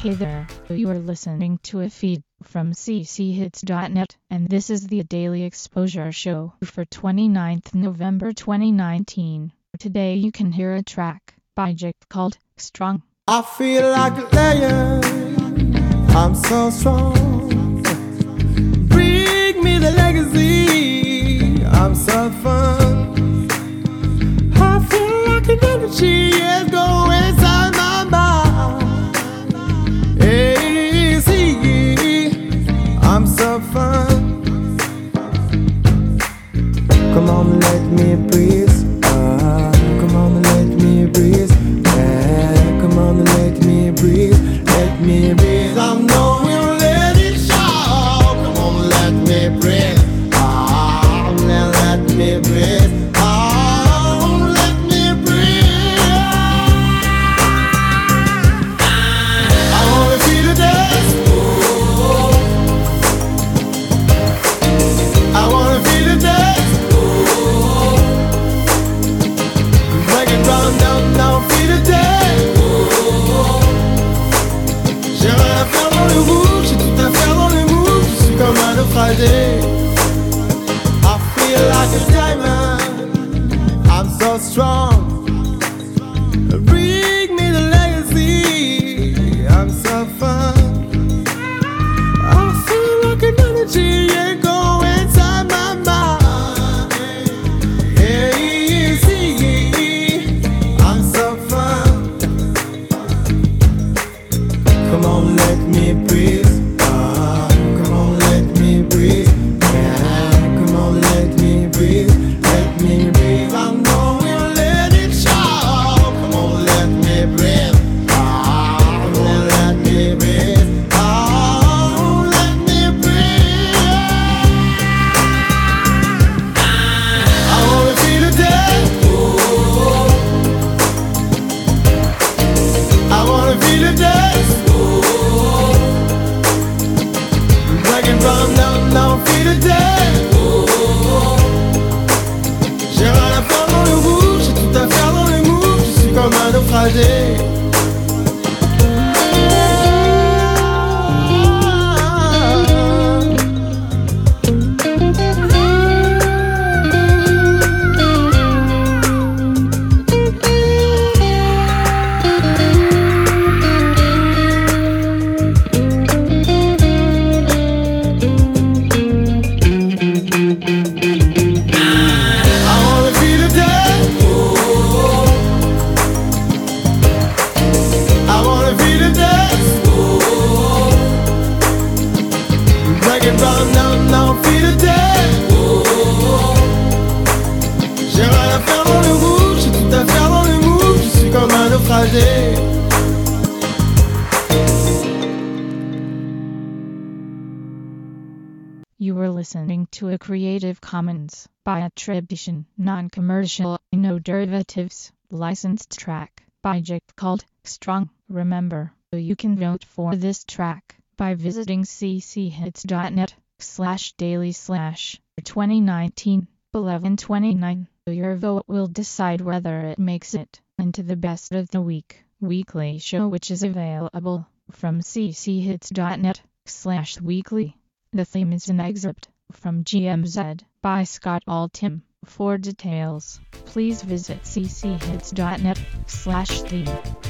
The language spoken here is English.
Hey there, you are listening to a feed from cchits.net, and this is the Daily Exposure Show for 29th November 2019. Today you can hear a track by Jake called Strong. I feel like a lion, I'm so strong. Bring me the legacy, I'm so fun. I feel like an energy is going inside my mind. Hey, see, I'm so fun. Come on, let me breathe. Come on, let me breathe. Come on, let me breathe, let me breathe. I know we'll let it show. Come on, let me breathe. Oh, let me breathe. Oh, let me breathe. I wanna feel the dance. I wanna feel the dance. Break it down, down, down, feel the dance. J'ai rien à faire dans le groupe, j'ai tout à faire dans les moves. Je suis comme un naufragé. I feel like a diamond, I'm so strong. Bring me the legacy, I'm so fun. I feel like an energy, yeah, go inside my mind. Hey, see, I'm so fun. Come on, let me breathe. Come on, let me breathe. Yeah, come on, let me breathe. Let me breathe. I know we'll let it show. Come on, let me breathe. Come on, let me breathe. Oh, let me breathe. I wanna feel the day. I wanna feel the dance. Break it down, down, down, feel the dance. J'ai rien à faire dans le groupe, j'ai tout à faire dans les moves. Je suis comme un naufragé. Down, down, down, feel the day. J'ai rien à faire dans le groupe, j'ai tout à faire dans les moves. Je suis comme un naufragé. You were listening to a Creative Commons by attribution, non-commercial, no derivatives, licensed track by Jake called Strong. Remember, you can vote for this track by visiting cchits.net/daily/2019-1129. Your vote will decide whether it makes it into the best of the week weekly show, which is available from cchits.net/weekly. The theme is an excerpt from GMZ by Scott Altham. For details, please visit cchits.net/theme.